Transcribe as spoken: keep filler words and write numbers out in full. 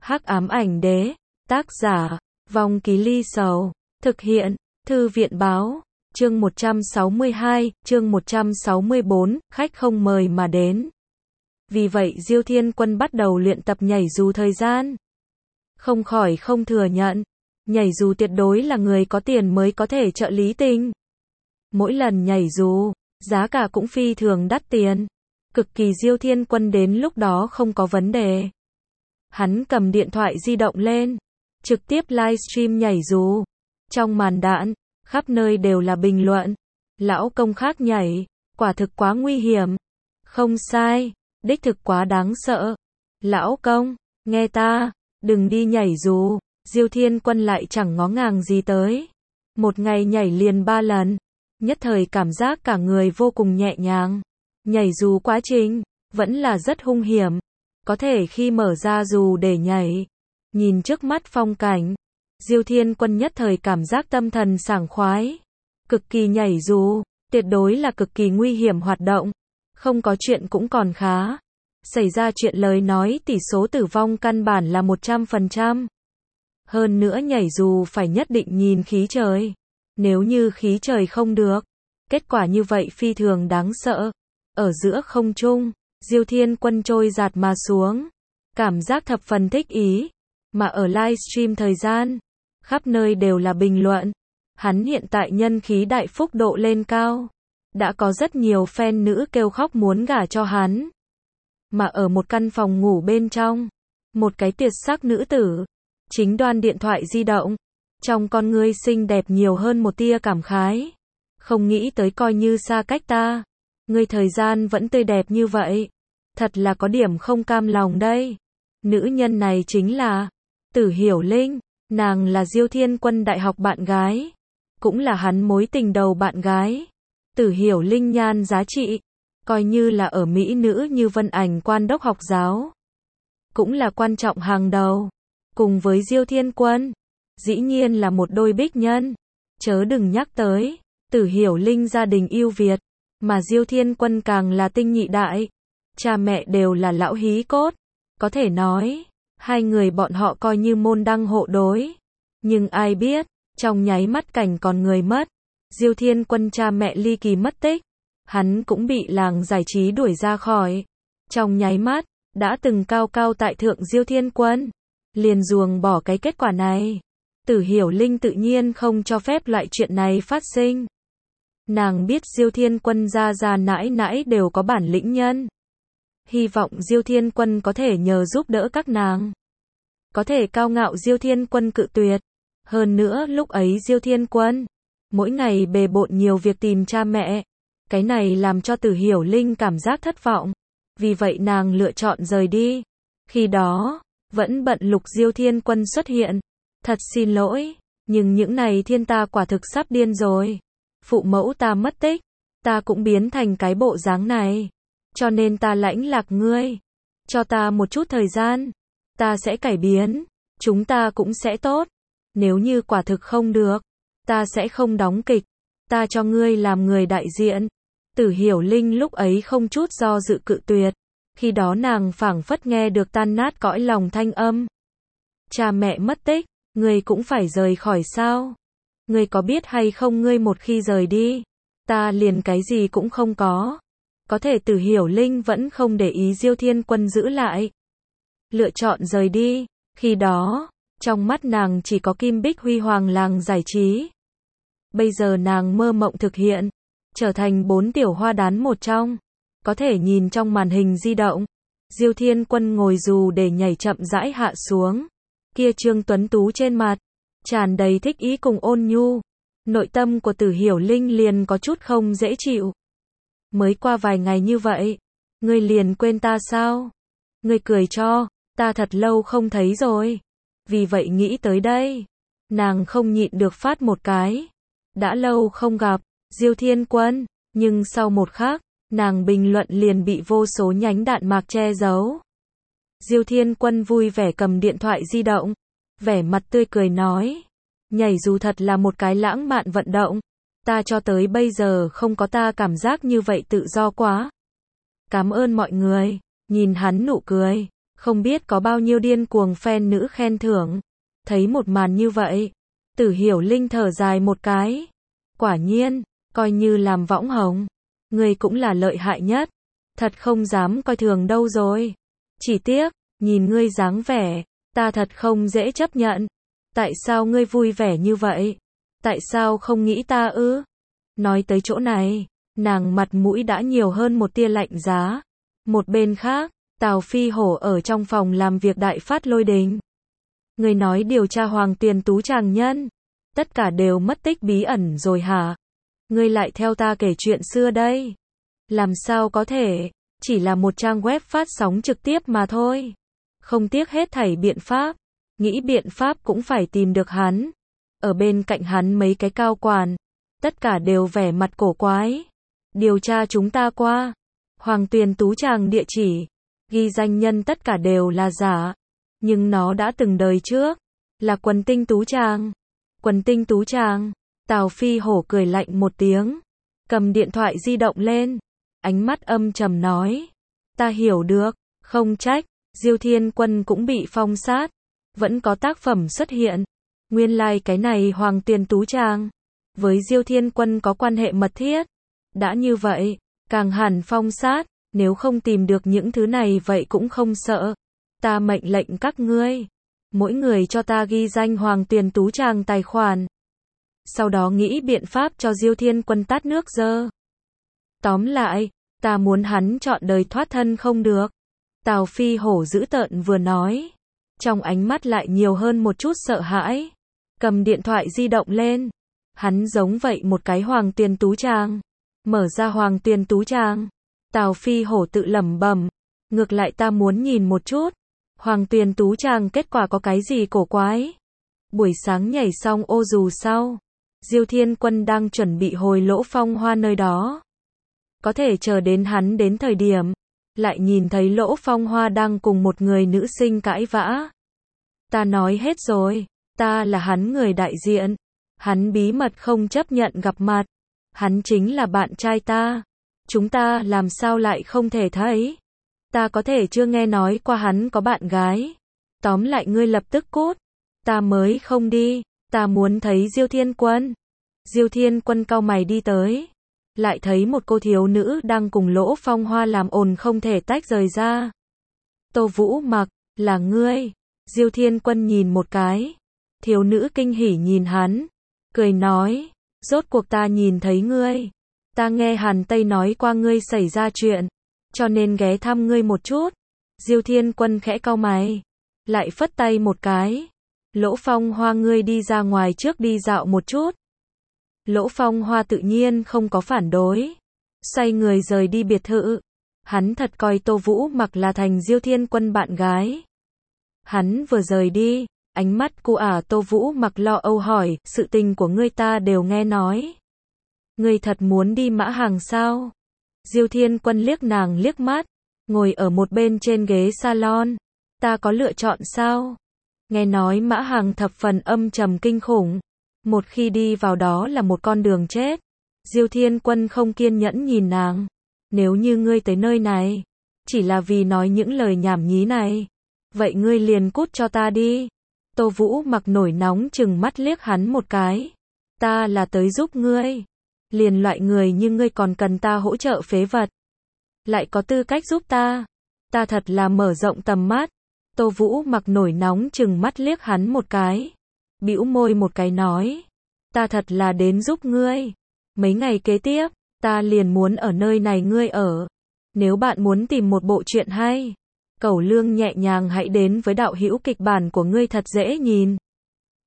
Hắc ám ảnh đế, tác giả, Vong Ký Ly Sầu, thực hiện, Thư viện báo, chương một trăm sáu mươi hai, chương một trăm sáu mươi bốn, khách không mời mà đến. Vì vậy Diêu Thiên Quân bắt đầu luyện tập nhảy dù thời gian. Không khỏi không thừa nhận, nhảy dù tuyệt đối là người có tiền mới có thể trợ lý tình. Mỗi lần nhảy dù, giá cả cũng phi thường đắt tiền. Cực kỳ Diêu Thiên Quân đến lúc đó không có vấn đề. Hắn cầm điện thoại di động lên, trực tiếp livestream nhảy dù. Trong màn đạn, khắp nơi đều là bình luận. Lão công khác nhảy, quả thực quá nguy hiểm. Không sai, đích thực quá đáng sợ. Lão công, nghe ta, đừng đi nhảy dù. Diêu Thiên Quân lại chẳng ngó ngàng gì tới. Một ngày nhảy liền ba lần. Nhất thời cảm giác cả người vô cùng nhẹ nhàng. Nhảy dù quá trình, vẫn là rất hung hiểm. Có thể khi mở ra dù để nhảy, nhìn trước mắt phong cảnh, Diêu Thiên Quân nhất thời cảm giác tâm thần sảng khoái. Cực kỳ nhảy dù, tuyệt đối là cực kỳ nguy hiểm hoạt động. Không có chuyện cũng còn khá. Xảy ra chuyện lời nói tỷ số tử vong căn bản là một trăm phần trăm. Hơn nữa nhảy dù phải nhất định nhìn khí trời. Nếu như khí trời không được, kết quả như vậy phi thường đáng sợ. Ở giữa không trung, Diêu Thiên Quân trôi giạt mà xuống. Cảm giác thập phần thích ý. Mà ở livestream thời gian, khắp nơi đều là bình luận. Hắn hiện tại nhân khí đại phúc độ lên cao. Đã có rất nhiều fan nữ kêu khóc muốn gả cho hắn. Mà ở một căn phòng ngủ bên trong, một cái tuyệt sắc nữ tử, chính đoan điện thoại di động. Trong con ngươi xinh đẹp nhiều hơn một tia cảm khái. Không nghĩ tới coi như xa cách ta, ngươi thời gian vẫn tươi đẹp như vậy. Thật là có điểm không cam lòng đây. Nữ nhân này chính là Tử Hiểu Linh. Nàng là Diêu Thiên Quân đại học bạn gái, cũng là hắn mối tình đầu bạn gái. Tử Hiểu Linh nhan giá trị, coi như là ở mỹ nữ như Vân Ảnh quan đốc học giáo, cũng là quan trọng hàng đầu. Cùng với Diêu Thiên Quân, dĩ nhiên là một đôi bích nhân. Chớ đừng nhắc tới, Tử Hiểu Linh gia đình ưu việt, mà Diêu Thiên Quân càng là tinh nhị đại. Cha mẹ đều là lão hí cốt. Có thể nói, hai người bọn họ coi như môn đăng hộ đối. Nhưng ai biết, trong nháy mắt cảnh còn người mất. Diêu Thiên Quân cha mẹ ly kỳ mất tích. Hắn cũng bị làng giải trí đuổi ra khỏi. Trong nháy mắt, đã từng cao cao tại thượng Diêu Thiên Quân, liền ruồng bỏ cái kết quả này. Tử Hiểu Linh tự nhiên không cho phép loại chuyện này phát sinh. Nàng biết Diêu Thiên Quân gia gia nãi nãi đều có bản lĩnh nhân. Hy vọng Diêu Thiên Quân có thể nhờ giúp đỡ các nàng. Có thể cao ngạo Diêu Thiên Quân cự tuyệt. Hơn nữa lúc ấy Diêu Thiên Quân mỗi ngày bề bộn nhiều việc tìm cha mẹ. Cái này làm cho Tử Hiểu Linh cảm giác thất vọng. Vì vậy nàng lựa chọn rời đi. Khi đó, vẫn bận lục Diêu Thiên Quân xuất hiện. Thật xin lỗi, nhưng những này thiên ta quả thực sắp điên rồi. Phụ mẫu ta mất tích, ta cũng biến thành cái bộ dáng này. Cho nên ta lãnh lạc ngươi. Cho ta một chút thời gian. Ta sẽ cải biến. Chúng ta cũng sẽ tốt. Nếu như quả thực không được, ta sẽ không đóng kịch. Ta cho ngươi làm người đại diện. Tử Hiểu Linh lúc ấy không chút do dự cự tuyệt. Khi đó nàng phảng phất nghe được tan nát cõi lòng thanh âm. Cha mẹ mất tích, ngươi cũng phải rời khỏi sao? Ngươi có biết hay không ngươi một khi rời đi, ta liền cái gì cũng không có. Có thể Tử Hiểu Linh vẫn không để ý Diêu Thiên Quân giữ lại. Lựa chọn rời đi. Khi đó, trong mắt nàng chỉ có kim bích huy hoàng làng giải trí. Bây giờ nàng mơ mộng thực hiện, trở thành bốn tiểu hoa đán một trong. Có thể nhìn trong màn hình di động, Diêu Thiên Quân ngồi dù để nhảy chậm rãi hạ xuống. Kia trương tuấn tú trên mặt, tràn đầy thích ý cùng ôn nhu. Nội tâm của Tử Hiểu Linh liền có chút không dễ chịu. Mới qua vài ngày như vậy, ngươi liền quên ta sao? Ngươi cười cho, ta thật lâu không thấy rồi. Vì vậy nghĩ tới đây, nàng không nhịn được phát một cái. Đã lâu không gặp, Diêu Thiên Quân, nhưng sau một khắc, nàng bình luận liền bị vô số nhánh đạn mạc che giấu. Diêu Thiên Quân vui vẻ cầm điện thoại di động, vẻ mặt tươi cười nói, nhảy dù thật là một cái lãng mạn vận động. Ta cho tới bây giờ không có ta cảm giác như vậy tự do quá. Cảm ơn mọi người. Nhìn hắn nụ cười, Không biết có bao nhiêu điên cuồng fan nữ khen thưởng. Thấy một màn như vậy, Tử Hiểu Linh thở dài một cái. Quả nhiên, coi như làm võng hồng, ngươi cũng là lợi hại nhất. Thật không dám coi thường đâu rồi. Chỉ tiếc, nhìn ngươi dáng vẻ, ta thật không dễ chấp nhận. Tại sao ngươi vui vẻ như vậy? Tại sao không nghĩ ta ư? Nói tới chỗ này, nàng mặt mũi đã nhiều hơn một tia lạnh giá. Một bên khác, Tào Phi Hổ ở trong phòng làm việc đại phát lôi đình. Người nói điều tra Hoàng Tuyền Tú chàng nhân, tất cả đều mất tích bí ẩn rồi hả? Ngươi lại theo ta kể chuyện xưa đây. Làm sao có thể, chỉ là một trang web phát sóng trực tiếp mà thôi. Không tiếc hết thảy biện pháp, nghĩ biện pháp cũng phải tìm được hắn. Ở bên cạnh hắn mấy cái cao quản, tất cả đều vẻ mặt cổ quái. Điều tra chúng ta qua, Hoàng Tuyền Tú chàng địa chỉ, ghi danh nhân tất cả đều là giả. Nhưng nó đã từng đời trước, là Quần Tinh Tú chàng. Quần Tinh Tú chàng, Tào Phi Hổ cười lạnh một tiếng, cầm điện thoại di động lên, ánh mắt âm trầm nói. Ta hiểu được, không trách, Diêu Thiên Quân cũng bị phong sát, vẫn có tác phẩm xuất hiện. Nguyên lai like cái này Hoàng Tuyền Tú chàng, với Diêu Thiên Quân có quan hệ mật thiết. Đã như vậy, càng hẳn phong sát, nếu không tìm được những thứ này vậy cũng không sợ. Ta mệnh lệnh các ngươi, mỗi người cho ta ghi danh Hoàng Tuyền Tú chàng tài khoản. Sau đó nghĩ biện pháp cho Diêu Thiên Quân tát nước dơ. Tóm lại, ta muốn hắn chọn đời thoát thân không được. Tào Phi Hổ dữ tợn vừa nói, trong ánh mắt lại nhiều hơn một chút sợ hãi. Cầm điện thoại di động lên, hắn giống vậy một cái Hoàng Tuyền Tú chàng. Mở ra Hoàng Tuyền Tú chàng, Tào Phi Hổ tự lẩm bẩm, ngược lại ta muốn nhìn một chút, Hoàng Tuyền Tú chàng kết quả có cái gì cổ quái. Buổi sáng nhảy xong ô dù sau, Diêu Thiên Quân đang chuẩn bị hồi Lỗ Phong Hoa nơi đó. Có thể chờ đến hắn đến thời điểm, lại nhìn thấy Lỗ Phong Hoa đang cùng một người nữ sinh cãi vã. Ta nói hết rồi, ta là hắn người đại diện, hắn bí mật không chấp nhận gặp mặt, hắn chính là bạn trai ta, chúng ta làm sao lại không thể thấy. Ta có thể chưa nghe nói qua hắn có bạn gái. Tóm lại ngươi lập tức cút, ta mới không đi, ta muốn thấy Diêu Thiên Quân. Diêu Thiên Quân cau mày đi tới, lại thấy một cô thiếu nữ đang cùng Lỗ Phong Hoa làm ồn không thể tách rời ra. Tô Vũ Mặc, là ngươi. Diêu Thiên Quân nhìn một cái, thiếu nữ kinh hỉ nhìn hắn, cười nói, rốt cuộc ta nhìn thấy ngươi. Ta nghe Hàn Tây nói qua ngươi xảy ra chuyện, cho nên ghé thăm ngươi một chút. Diêu Thiên Quân khẽ cau mày, lại phất tay một cái. Lỗ Phong Hoa ngươi đi ra ngoài trước đi dạo một chút. Lỗ Phong Hoa tự nhiên không có phản đối, xoay người rời đi biệt thự. Hắn thật coi Tô Vũ Mặc là thành Diêu Thiên Quân bạn gái. Hắn vừa rời đi, ánh mắt cô ả Tô Vũ Mặc lo âu hỏi, sự tình của ngươi ta đều nghe nói. Ngươi thật muốn đi Mã Hàng sao? Diêu Thiên Quân liếc nàng liếc mắt, ngồi ở một bên trên ghế salon. Ta có lựa chọn sao? Nghe nói Mã Hàng thập phần âm trầm kinh khủng, một khi đi vào đó là một con đường chết. Diêu Thiên Quân không kiên nhẫn nhìn nàng. Nếu như ngươi tới nơi này, chỉ là vì nói những lời nhảm nhí này, vậy ngươi liền cút cho ta đi. Tô Vũ Mặc nổi nóng chừng mắt liếc hắn một cái. Ta là tới giúp ngươi. Liền loại người như ngươi còn cần ta hỗ trợ phế vật, lại có tư cách giúp ta. Ta thật là mở rộng tầm mắt. Tô Vũ Mặc nổi nóng chừng mắt liếc hắn một cái, bĩu môi một cái nói, ta thật là đến giúp ngươi. Mấy ngày kế tiếp, ta liền muốn ở nơi này ngươi ở. Nếu bạn muốn tìm một bộ truyện hay, cẩu lương nhẹ nhàng hãy đến với đạo hữu kịch bản của ngươi thật dễ nhìn.